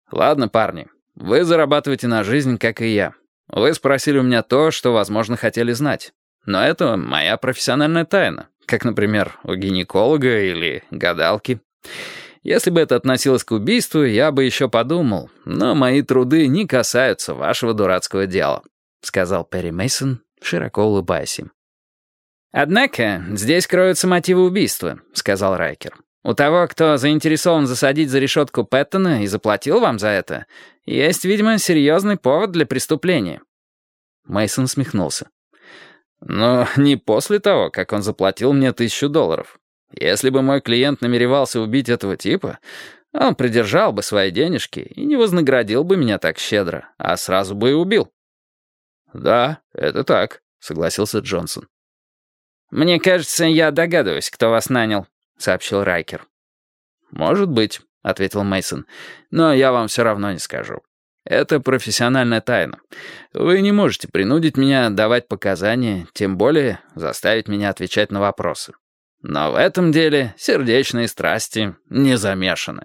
Ладно, парни, вы зарабатываете на жизнь, как и я. Вы спросили у меня то, что, возможно, хотели знать. Но это моя профессиональная тайна, как, например, у гинеколога или гадалки. Если бы это относилось к убийству, я бы еще подумал, но мои труды не касаются вашего дурацкого дела», — сказал Перри Мейсон, широко улыбаясь им. «Однако здесь кроются мотивы убийства», — сказал Райкер. «У того, кто заинтересован засадить за решетку Пэттона и заплатил вам за это, есть, видимо, серьезный повод для преступления». Мейсон усмехнулся. «Но не после того, как он заплатил мне $1000. Если бы мой клиент намеревался убить этого типа, он придержал бы свои денежки и не вознаградил бы меня так щедро, а сразу бы и убил». «Да, это так», — согласился Джонсон. «Мне кажется, я догадываюсь, кто вас нанял», — сообщил Райкер. «Может быть», — ответил Мейсон, — «но я вам все равно не скажу. Это профессиональная тайна. Вы не можете принудить меня давать показания, тем более заставить меня отвечать на вопросы. Но в этом деле сердечные страсти не замешаны».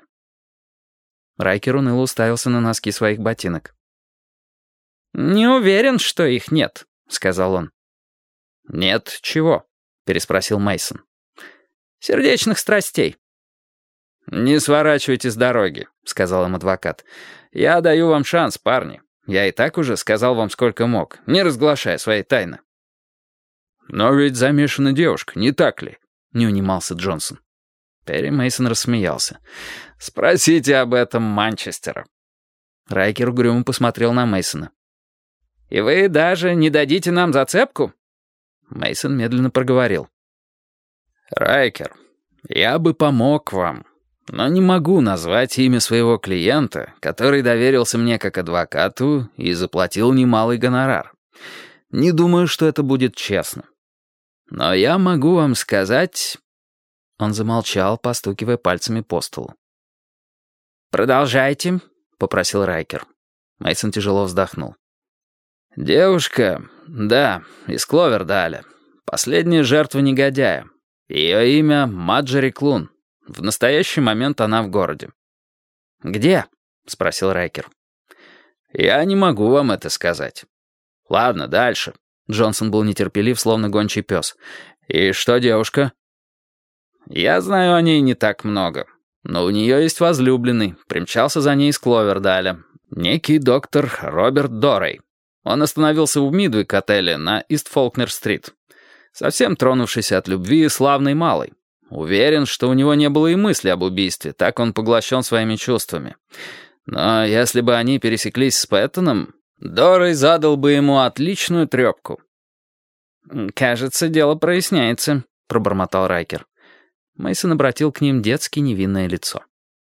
Райкер уныло уставился на носки своих ботинок. «Не уверен, что их нет», — сказал он. «Нет чего?» — переспросил Мейсон. «Сердечных страстей». «Не сворачивайте с дороги», — сказал им адвокат. «Я даю вам шанс, парни. Я и так уже сказал вам сколько мог, не разглашая своей тайны». «Но ведь замешана девушка, не так ли?» — не унимался Джонсон. Перри Мейсон рассмеялся. «Спросите об этом Манчестера». Райкер угрюмо посмотрел на Мейсона. «И вы даже не дадите нам зацепку?» Мейсон медленно проговорил. «Райкер, я бы помог вам, но не могу назвать имя своего клиента, который доверился мне как адвокату и заплатил немалый гонорар. Не думаю, что это будет честно. Но я могу вам сказать...» Он замолчал, постукивая пальцами по столу. «Продолжайте», — попросил Райкер. Мейсон тяжело вздохнул. «Девушка, да, из Кловердаля. Последняя жертва негодяя. Ее имя Маджери Клун. В настоящий момент она в городе». «Где?» — спросил Райкер. «Я не могу вам это сказать». «Ладно, дальше». Джонсон был нетерпелив, словно гончий пес. «И что девушка?» «Я знаю о ней не так много. Но у нее есть возлюбленный. Примчался за ней из Кловердаля. Некий доктор Роберт Дорей. Он остановился в Мидуик-отеле на Ист-Фолкнер-стрит. Совсем тронувшийся от любви, славный малый. Уверен, что у него не было и мысли об убийстве, так он поглощен своими чувствами. Но если бы они пересеклись с Пэттоном, Дорей задал бы ему отличную трепку». «Кажется, дело проясняется», — пробормотал Райкер. Мейсон обратил к ним детски невинное лицо.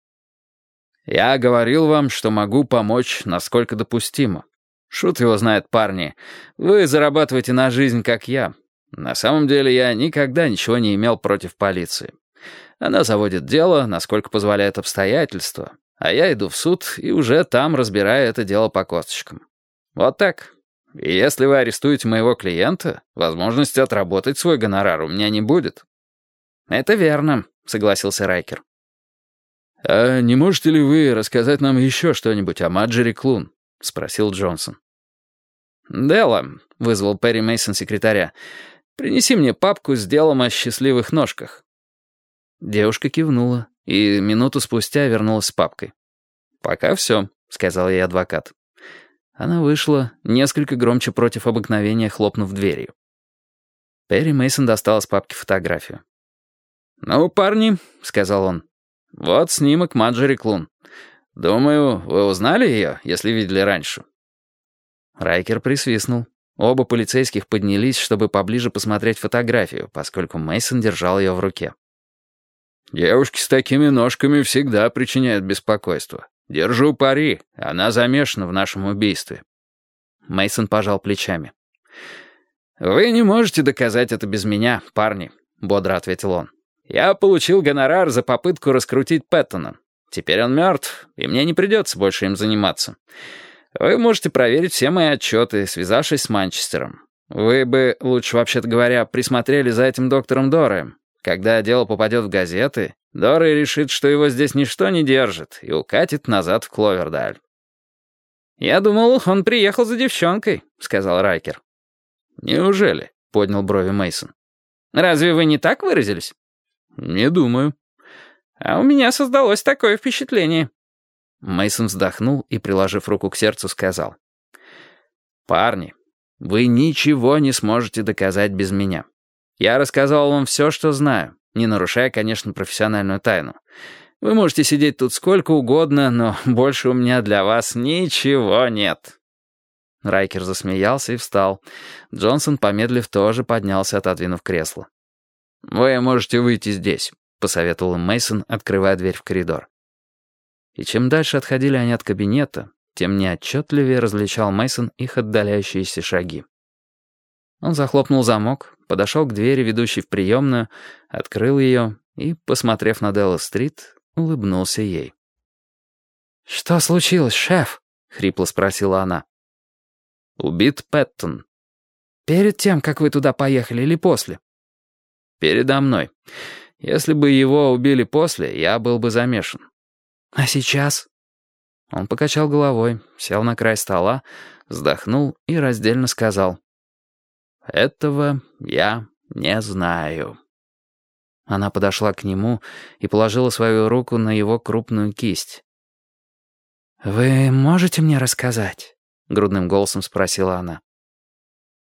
«Я говорил вам, что могу помочь, насколько допустимо. Шут его знает, парни. Вы зарабатываете на жизнь, как я. На самом деле я никогда ничего не имел против полиции. Она заводит дело, насколько позволяет обстоятельства, а я иду в суд и уже там разбираю это дело по косточкам. Вот так. И если вы арестуете моего клиента, возможности отработать свой гонорар у меня не будет». «Это верно», — согласился Райкер. «А не можете ли вы рассказать нам еще что-нибудь о Маджери Клун?» — спросил Джонсон. «Делла», — вызвал Перри Мейсон секретаря, — «принеси мне папку с делом о счастливых ножках». Девушка кивнула и минуту спустя вернулась с папкой. «Пока все», — сказал ей адвокат. Она вышла, несколько громче против обыкновения, хлопнув дверью. Перри Мейсон достал из папки фотографию. «Ну, парни», — сказал он, — «вот снимок Маджери Клун. Думаю, вы узнали ее, если видели раньше». Райкер присвистнул. Оба полицейских поднялись, чтобы поближе посмотреть фотографию, поскольку Мейсон держал ее в руке. «Девушки с такими ножками всегда причиняют беспокойство. Держу пари, она замешана в нашем убийстве». Мейсон пожал плечами. «Вы не можете доказать это без меня, парни», — бодро ответил он. «Я получил гонорар за попытку раскрутить Пэттона. Теперь он мертв, и мне не придется больше им заниматься. Вы можете проверить все мои отчеты, связавшись с Манчестером. Вы бы, лучше вообще-то говоря, присмотрели за этим доктором Дореем. Когда дело попадет в газеты, Дора решит, что его здесь ничто не держит, и укатит назад в Кловердаль. «Я думал, он приехал за девчонкой», — сказал Райкер. «Неужели?» — поднял брови Мейсон. «Разве вы не так выразились?» «Не думаю». «А у меня создалось такое впечатление». Мейсон вздохнул и, приложив руку к сердцу, сказал. «Парни, вы ничего не сможете доказать без меня. Я рассказал вам все, что знаю, не нарушая, конечно, профессиональную тайну. Вы можете сидеть тут сколько угодно, но больше у меня для вас ничего нет». Райкер засмеялся и встал. Джонсон, помедлив, тоже поднялся, отодвинув кресло. «Вы можете выйти здесь», — посоветовал им Мейсон, открывая дверь в коридор. И чем дальше отходили они от кабинета, тем неотчетливее различал Мейсон их отдаляющиеся шаги. Он захлопнул замок, подошел к двери, ведущей в приемную, открыл ее и, посмотрев на Делла-стрит, улыбнулся ей. «Что случилось, шеф?» — хрипло спросила она. «Убит Пэттон». «Перед тем, как вы туда поехали, или после?» «Передо мной. Если бы его убили после, я был бы замешан». «А сейчас?» Он покачал головой, сел на край стола, вздохнул и раздельно сказал. «Этого я не знаю». Она подошла к нему и положила свою руку на его крупную кисть. «Вы можете мне рассказать?» — грудным голосом спросила она.